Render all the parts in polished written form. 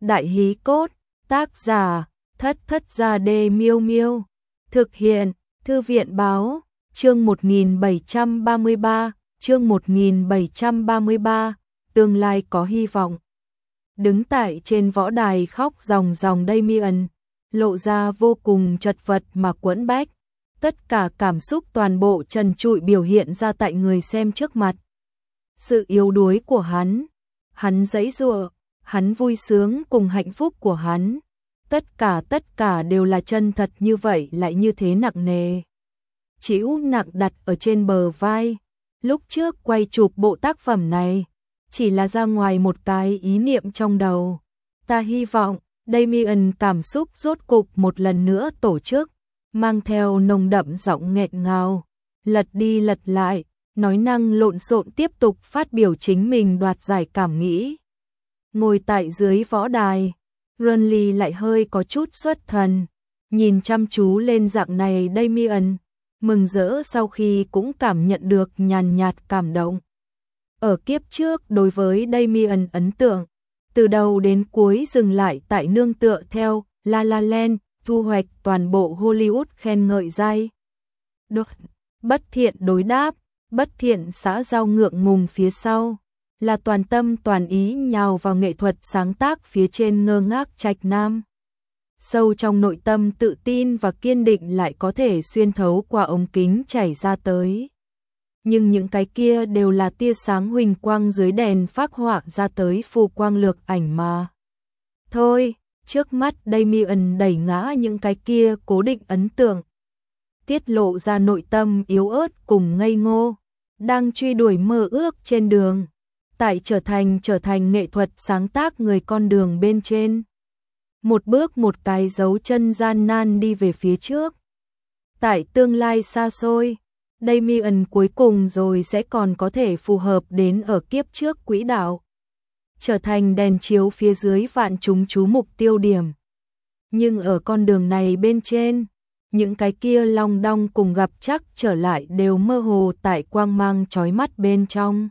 Đại hí cốt, tác giả, Thất Thất Gia Đê Miêu Miêu. Thực hiện, Thư viện báo, chương 1733, chương 1733, tương lai có hy vọng. Đứng tại trên võ đài khóc ròng ròng Damien, lộ ra vô cùng chật vật mà quẫn bách. Tất cả cảm xúc toàn bộ trần trụi biểu hiện ra tại người xem trước mặt. Sự yếu đuối của hắn giãy giụa, hắn vui sướng cùng hạnh phúc của hắn. Tất cả đều là chân thật như vậy lại như thế nặng nề. Chịu nặng đặt ở trên bờ vai. Lúc trước quay chụp bộ tác phẩm này, chỉ là ra ngoài một cái ý niệm trong đầu. Ta hy vọng, Damien cảm xúc rốt cục một lần nữa tổ chức, mang theo nồng đậm giọng nghẹn ngào, lật đi lật lại, nói năng lộn xộn tiếp tục phát biểu chính mình đoạt giải cảm nghĩ. Ngồi tại dưới võ đài, Renly lại hơi có chút xuất thần, nhìn chăm chú lên dạng này Damien, mừng rỡ sau khi cũng cảm nhận được nhàn nhạt cảm động. Ở kiếp trước đối với Damien ấn tượng, từ đầu đến cuối dừng lại tại nương tựa theo La La Land, thu hoạch toàn bộ Hollywood khen ngợi dai. Bất thiện đối đáp, bất thiện xã giao ngượng ngùng phía sau, là toàn tâm toàn ý nhào vào nghệ thuật sáng tác phía trên ngơ ngác trạch nam. Sâu trong nội tâm tự tin và kiên định lại có thể xuyên thấu qua ống kính chảy ra tới. Nhưng những cái kia đều là tia sáng huỳnh quang dưới đèn phác họa ra tới phù quang lược ảnh mà. Thôi, trước mắt Damien đẩy ngã những cái kia cố định ấn tượng, tiết lộ ra nội tâm yếu ớt cùng ngây ngô, đang truy đuổi mơ ước trên đường, tại trở thành nghệ thuật sáng tác người con đường bên trên. Một bước một cái dấu chân gian nan đi về phía trước. Tại tương lai xa xôi, Damien cuối cùng rồi sẽ còn có thể phù hợp đến ở kiếp trước quỹ đạo, trở thành đèn chiếu phía dưới vạn chúng chú mục tiêu điểm. Nhưng ở con đường này bên trên, những cái kia long đong cùng gặp chắc trở lại đều mơ hồ tại quang mang chói mắt bên trong.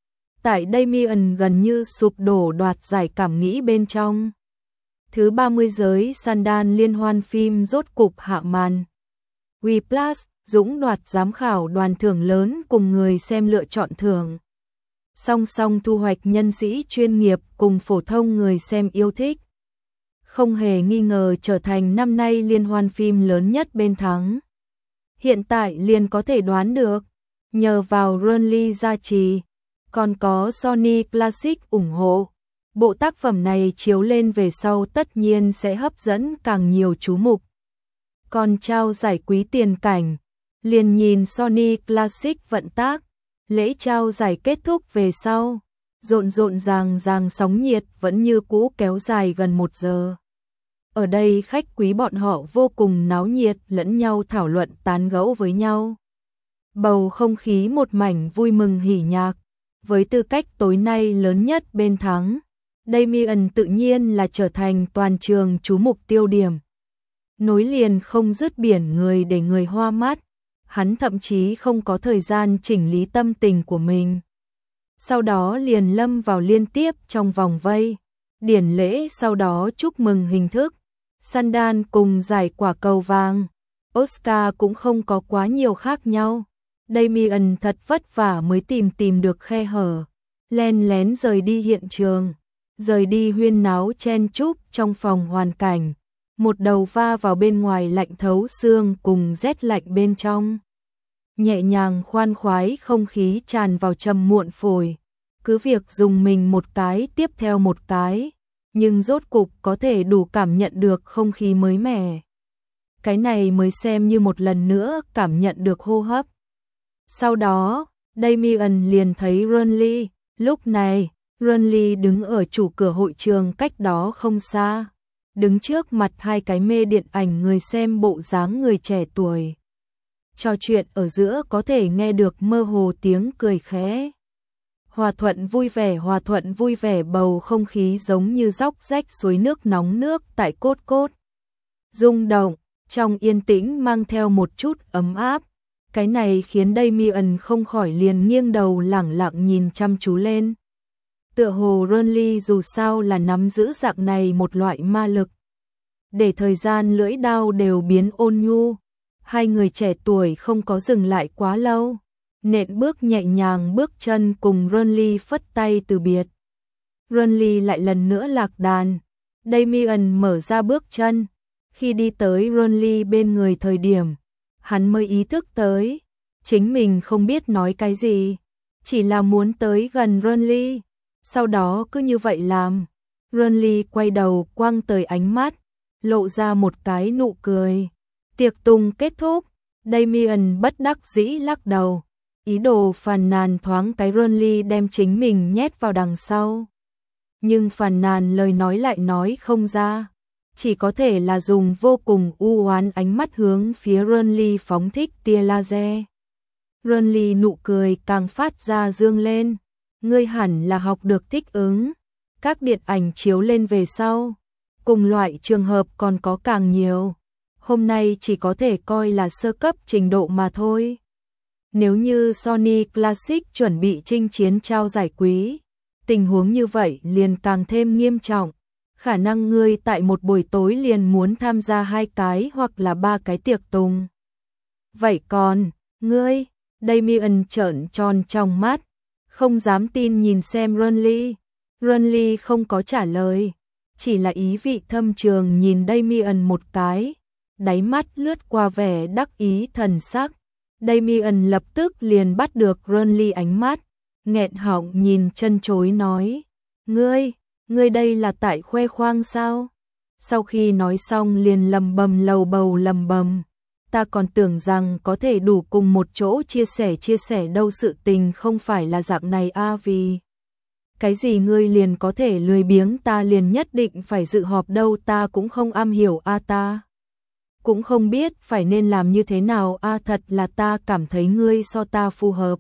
Tại Damien gần như sụp đổ đoạt giải cảm nghĩ bên trong. Thứ 30 giới Sundance liên hoan phim rốt cục hạ màn. Whiplash, dũng đoạt giám khảo đoàn thưởng lớn cùng người xem lựa chọn thưởng. Song song thu hoạch nhân sĩ chuyên nghiệp cùng phổ thông người xem yêu thích. Không hề nghi ngờ trở thành năm nay liên hoan phim lớn nhất bên thắng. Hiện tại liền có thể đoán được, nhờ vào Renly gia trì, còn có Sony Classic ủng hộ, bộ tác phẩm này chiếu lên về sau tất nhiên sẽ hấp dẫn càng nhiều chú mục. Còn trao giải quý tiền cảnh, liền nhìn Sony Classic vận tác, lễ trao giải kết thúc về sau, rộn ràng sóng nhiệt vẫn như cũ kéo dài gần 1 giờ. Ở đây khách quý bọn họ vô cùng náo nhiệt, lẫn nhau thảo luận tán gẫu với nhau. Bầu không khí một mảnh vui mừng hỉ nhạc, với tư cách tối nay lớn nhất bên thắng, Damien tự nhiên là trở thành toàn trường chú mục tiêu điểm. Nối liền không dứt biển người để người hoa mắt, hắn thậm chí không có thời gian chỉnh lý tâm tình của mình. Sau đó liền lâm vào liên tiếp trong vòng vây, điển lễ sau đó chúc mừng hình thức, Sundance cùng giải quả cầu vàng, Oscar cũng không có quá nhiều khác nhau. Damien thật vất vả mới tìm được khe hở, len lén rời đi hiện trường, rời đi huyên náo chen chúc trong phòng hoàn cảnh, một đầu va vào bên ngoài lạnh thấu xương cùng rét lạnh bên trong. Nhẹ nhàng khoan khoái không khí tràn vào trầm muộn phổi, cứ việc dùng mình một cái tiếp theo một cái, nhưng rốt cục có thể đủ cảm nhận được không khí mới mẻ. Cái này mới xem như một lần nữa cảm nhận được hô hấp. Sau đó, Damien liền thấy Renly, lúc này, Renly đứng ở chủ cửa hội trường cách đó không xa, đứng trước mặt hai cái mê điện ảnh người xem bộ dáng người trẻ tuổi. Trò chuyện ở giữa có thể nghe được mơ hồ tiếng cười khẽ. Hòa thuận vui vẻ bầu không khí giống như róc rách suối nước nóng nước tại cốt. Rung động, trong yên tĩnh mang theo một chút ấm áp. Cái này khiến Damien không khỏi liền nghiêng đầu lẳng lặng nhìn chăm chú lên. Tựa hồ Renly dù sao là nắm giữ dạng này một loại ma lực. Để thời gian lưỡi đao đều biến ôn nhu, hai người trẻ tuổi không có dừng lại quá lâu, nện bước nhẹ nhàng bước chân cùng Renly phất tay từ biệt. Renly lại lần nữa lạc đàn, Damien mở ra bước chân, khi đi tới Renly bên người thời điểm, hắn mới ý thức tới, chính mình không biết nói cái gì, chỉ là muốn tới gần Renly, sau đó cứ như vậy làm. Renly quay đầu quăng tới ánh mắt, lộ ra một cái nụ cười. Tiệc tùng kết thúc, Damien bất đắc dĩ lắc đầu, ý đồ phàn nàn thoáng cái Renly đem chính mình nhét vào đằng sau. Nhưng phàn nàn lời nói lại nói không ra, chỉ có thể là dùng vô cùng u oán ánh mắt hướng phía Renly phóng thích tia laser. Renly nụ cười càng phát ra dương lên, ngươi hẳn là học được thích ứng. Các điện ảnh chiếu lên về sau, cùng loại trường hợp còn có càng nhiều. Hôm nay chỉ có thể coi là sơ cấp trình độ mà thôi. Nếu như Sony Classic chuẩn bị chinh chiến trao giải quý, tình huống như vậy liền càng thêm nghiêm trọng. Khả năng ngươi tại một buổi tối liền muốn tham gia 2 cái hoặc là 3 cái tiệc tùng. Vậy còn, ngươi? Damien trợn tròn trong mắt, không dám tin nhìn xem Renly. Renly không có trả lời, chỉ là ý vị thâm trường nhìn Damien một cái, đáy mắt lướt qua vẻ đắc ý thần sắc. Damien lập tức liền bắt được Renly ánh mắt, nghẹn họng nhìn chân chối nói, ngươi đây là tại khoe khoang sao? Sau khi nói xong liền lầm bầm lầu bầu lầm bầm, ta còn tưởng rằng có thể đủ cùng một chỗ chia sẻ đâu, sự tình không phải là dạng này a. Vì cái gì ngươi liền có thể lười biếng, ta liền nhất định phải dự họp đâu, ta cũng không am hiểu a, ta cũng không biết phải nên làm như thế nào a, thật là ta cảm thấy ngươi so ta phù hợp.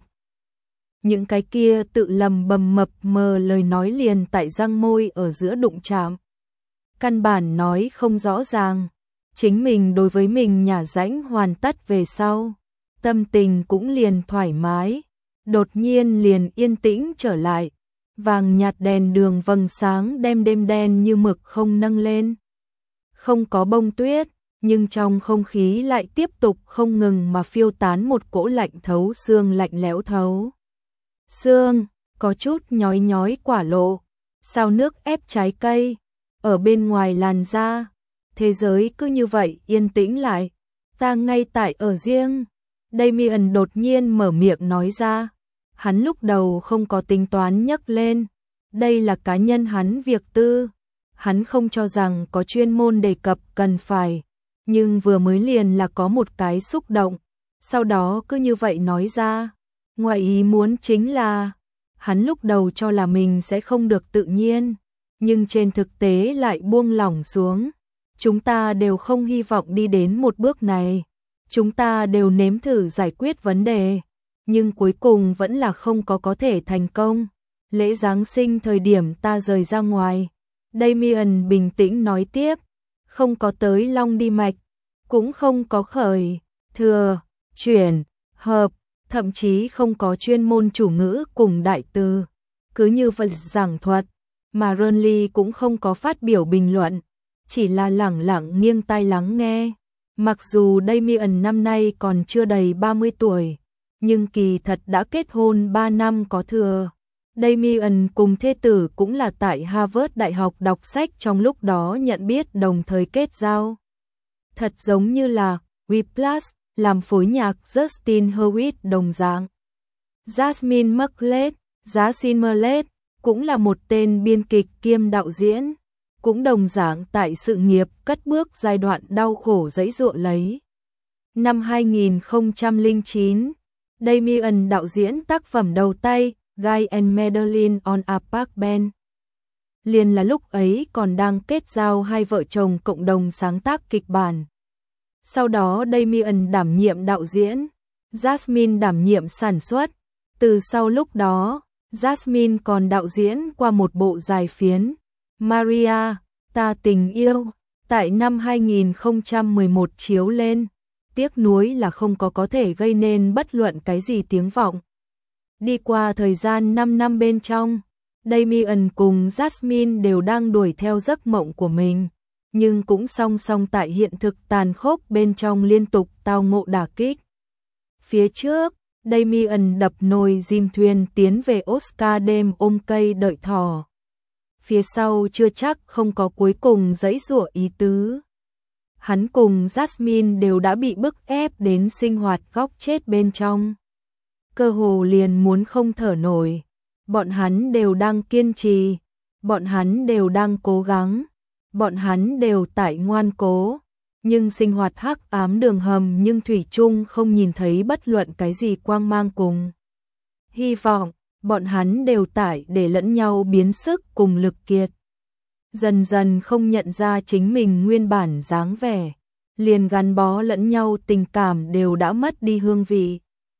Những cái kia tự lầm bầm mập mờ lời nói liền tại răng môi ở giữa đụng chạm. Căn bản nói không rõ ràng, chính mình đối với mình nhả rãnh hoàn tất về sau, tâm tình cũng liền thoải mái, đột nhiên liền yên tĩnh trở lại. Vàng nhạt đèn đường vầng sáng đem đêm đen như mực không nâng lên. Không có bông tuyết, nhưng trong không khí lại tiếp tục không ngừng mà phiêu tán một cỗ lạnh thấu xương, lạnh lẽo thấu xương, có chút nhói nhói quả lộ, sao nước ép trái cây, ở bên ngoài làn da, thế giới cứ như vậy yên tĩnh lại, ta ngay tại ở riêng. Damien đột nhiên mở miệng nói ra, hắn lúc đầu không có tính toán nhắc lên, đây là cá nhân hắn việc tư, hắn không cho rằng có chuyên môn đề cập cần phải, nhưng vừa mới liền là có một cái xúc động, sau đó cứ như vậy nói ra. Ngoài ý muốn chính là, hắn lúc đầu cho là mình sẽ không được tự nhiên, nhưng trên thực tế lại buông lỏng xuống. Chúng ta đều không hy vọng đi đến một bước này, chúng ta đều nếm thử giải quyết vấn đề, nhưng cuối cùng vẫn là không có thể thành công. Lễ Giáng sinh thời điểm ta rời ra ngoài, Damien bình tĩnh nói tiếp, không có tới long đi mạch, cũng không có khởi, thừa, chuyển, hợp, thậm chí không có chuyên môn chủ ngữ cùng đại từ, cứ như vậy giảng thuật, mà Renly cũng không có phát biểu bình luận, chỉ là lẳng lặng nghiêng tai lắng nghe. Mặc dù Damien năm nay còn chưa đầy 30 tuổi, nhưng kỳ thật đã kết hôn 3 năm có thừa. Damien cùng thê tử cũng là tại Harvard Đại học đọc sách trong lúc đó nhận biết đồng thời kết giao. Thật giống như là Whiplash làm phối nhạc Justin Hurwitz đồng dạng. Jasmine Margaret cũng là một tên biên kịch kiêm đạo diễn, cũng đồng dạng tại sự nghiệp cất bước giai đoạn đau khổ giãy giụa lấy. Năm 2009, Damien đạo diễn tác phẩm đầu tay Guy and Madeline on a Park Bench. Liền là lúc ấy còn đang kết giao hai vợ chồng cộng đồng sáng tác kịch bản. Sau đó Damien đảm nhiệm đạo diễn, Jasmine đảm nhiệm sản xuất. Từ sau lúc đó, Jasmine còn đạo diễn qua một bộ dài phiến, Maria, ta tình yêu, tại năm 2011 chiếu lên. Tiếc nuối là không có thể gây nên bất luận cái gì tiếng vọng. Đi qua thời gian 5 năm bên trong, Damien cùng Jasmine đều đang đuổi theo giấc mộng của mình, nhưng cũng song song tại hiện thực tàn khốc bên trong liên tục tao ngộ đả kích. Phía trước, Damien đập nồi dìm thuyền tiến về Oscar đêm ôm cây đợi thỏ. Phía sau chưa chắc không có cuối cùng giãy giụa ý tứ. Hắn cùng Jasmine đều đã bị bức ép đến sinh hoạt góc chết bên trong. Cơ hồ liền muốn không thở nổi. Bọn hắn đều đang kiên trì, bọn hắn đều đang cố gắng, bọn hắn đều tại ngoan cố, nhưng sinh hoạt hắc ám đường hầm nhưng thủy chung không nhìn thấy bất luận cái gì quang mang cùng hy vọng, bọn hắn đều tại để lẫn nhau biến sức cùng lực kiệt. Dần dần không nhận ra chính mình nguyên bản dáng vẻ, liền gắn bó lẫn nhau tình cảm đều đã mất đi hương vị.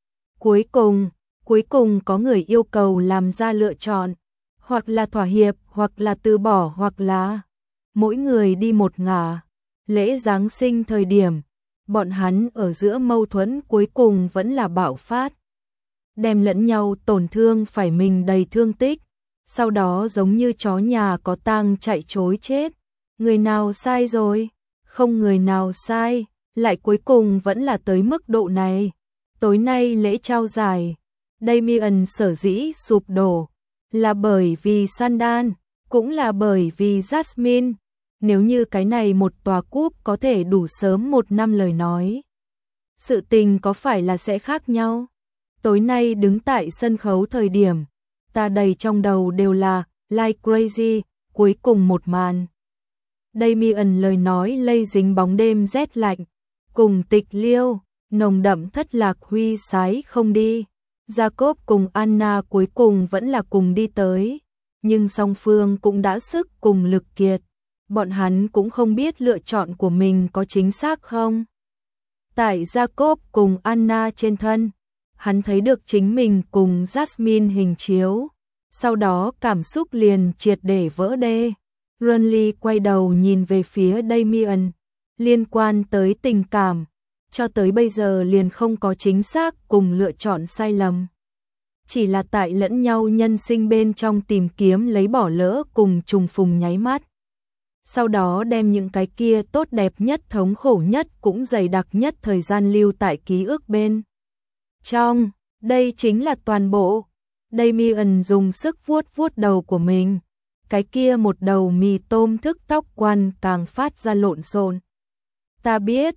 Cuối cùng có người yêu cầu làm ra lựa chọn, hoặc là thỏa hiệp, hoặc là từ bỏ, hoặc là mỗi người đi một ngả. Lễ Giáng sinh thời điểm, bọn hắn ở giữa mâu thuẫn cuối cùng vẫn là bạo phát. Đem lẫn nhau tổn thương phải mình đầy thương tích, sau đó giống như chó nhà có tang chạy chối chết. Người nào sai rồi? Không người nào sai, lại cuối cùng vẫn là tới mức độ này. Tối nay lễ trao giải, Damien sở dĩ sụp đổ, là bởi vì Sandan, cũng là bởi vì Jasmine. Nếu như cái này một tòa cúp có thể đủ sớm 1 năm lời nói, sự tình có phải là sẽ khác nhau? Tối nay đứng tại sân khấu thời điểm, ta đầy trong đầu đều là Like Crazy, cuối cùng một màn. Damien lời nói lây dính bóng đêm rét lạnh, cùng tịch liêu, nồng đậm thất lạc huy sái không đi. Jacob cùng Anna cuối cùng vẫn là cùng đi tới, nhưng song phương cũng đã sức cùng lực kiệt. Bọn hắn cũng không biết lựa chọn của mình có chính xác không. Tại Jacob cùng Anna trên thân, hắn thấy được chính mình cùng Jasmine hình chiếu, sau đó cảm xúc liền triệt để vỡ đê. Renly quay đầu nhìn về phía Damien, liên quan tới tình cảm, cho tới bây giờ liền không có chính xác cùng lựa chọn sai lầm. Chỉ là tại lẫn nhau nhân sinh bên trong tìm kiếm lấy bỏ lỡ cùng trùng phùng nháy mắt. Sau đó đem những cái kia tốt đẹp nhất thống khổ nhất cũng dày đặc nhất thời gian lưu tại ký ức bên trong. Đây chính là toàn bộ. Damien dùng sức vuốt vuốt đầu của mình. Cái kia một đầu mì tôm thức tóc quăn càng phát ra lộn xộn. Ta biết,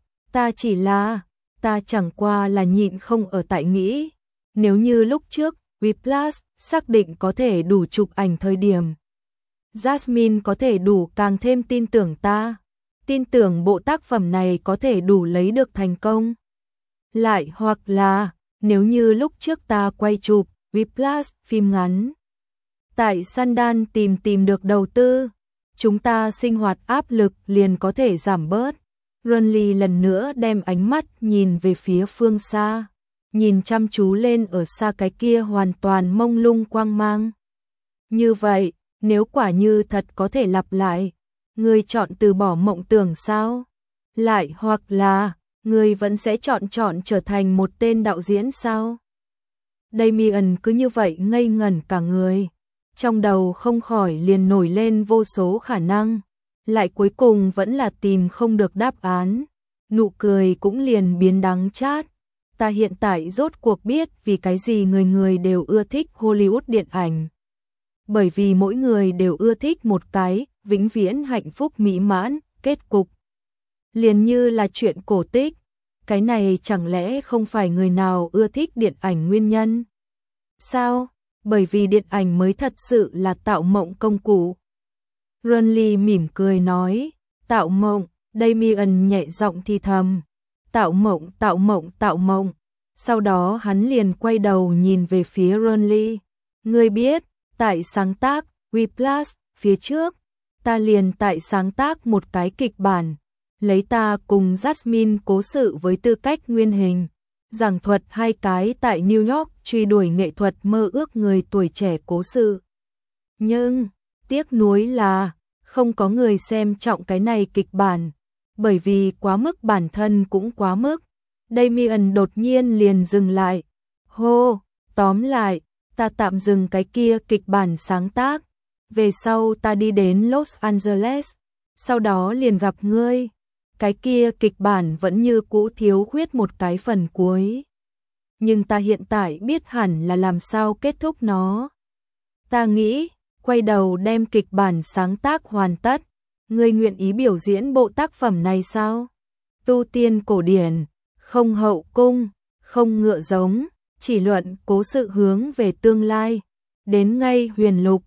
ta chẳng qua là nhịn không ở tại nghĩ. Nếu như lúc trước, Whiplash xác định có thể đủ chụp ảnh thời điểm, Jasmine có thể đủ càng thêm tin tưởng ta, tin tưởng bộ tác phẩm này có thể đủ lấy được thành công. Lại hoặc là, nếu như lúc trước ta quay chụp Whiplash phim ngắn, tại Sandan tìm được đầu tư, chúng ta sinh hoạt áp lực liền có thể giảm bớt. Renly lần nữa đem ánh mắt nhìn về phía phương xa, nhìn chăm chú lên ở xa cái kia hoàn toàn mông lung quang mang. Như vậy, nếu quả như thật có thể lặp lại, ngươi chọn từ bỏ mộng tưởng sao? Lại hoặc là, ngươi vẫn sẽ chọn trở thành một tên đạo diễn sao? Damien cứ như vậy ngây ngẩn cả người, trong đầu không khỏi liền nổi lên vô số khả năng, lại cuối cùng vẫn là tìm không được đáp án, nụ cười cũng liền biến đắng chát. Ta hiện tại rốt cuộc biết vì cái gì người người đều ưa thích Hollywood điện ảnh. Bởi vì mỗi người đều ưa thích một cái vĩnh viễn hạnh phúc mỹ mãn kết cục. Liền như là chuyện cổ tích, cái này chẳng lẽ không phải người nào ưa thích điện ảnh nguyên nhân? Sao? Bởi vì điện ảnh mới thật sự là tạo mộng công cụ. Renly mỉm cười nói, tạo mộng. Damien nhẹ giọng thì thầm, tạo mộng. Sau đó hắn liền quay đầu nhìn về phía Renly. Ngươi biết, tại sáng tác Whiplash phía trước, ta liền tại sáng tác một cái kịch bản, lấy ta cùng Jasmine cố sự với tư cách nguyên hình, giảng thuật hai cái tại New York truy đuổi nghệ thuật mơ ước người tuổi trẻ cố sự. Nhưng, tiếc nuối là, không có người xem trọng cái này kịch bản, bởi vì quá mức bản thân cũng quá mức. Damien đột nhiên liền dừng lại. Hô, tóm lại, ta tạm dừng cái kia kịch bản sáng tác. Về sau ta đi đến Los Angeles, sau đó liền gặp ngươi. Cái kia kịch bản vẫn như cũ thiếu khuyết một cái phần cuối. Nhưng ta hiện tại biết hẳn là làm sao kết thúc nó. Ta nghĩ, quay đầu đem kịch bản sáng tác hoàn tất. Ngươi nguyện ý biểu diễn bộ tác phẩm này sao? Tu tiên cổ điển, không hậu cung, không ngựa giống, chỉ luận cố sự hướng về tương lai. Đến ngay huyền lục,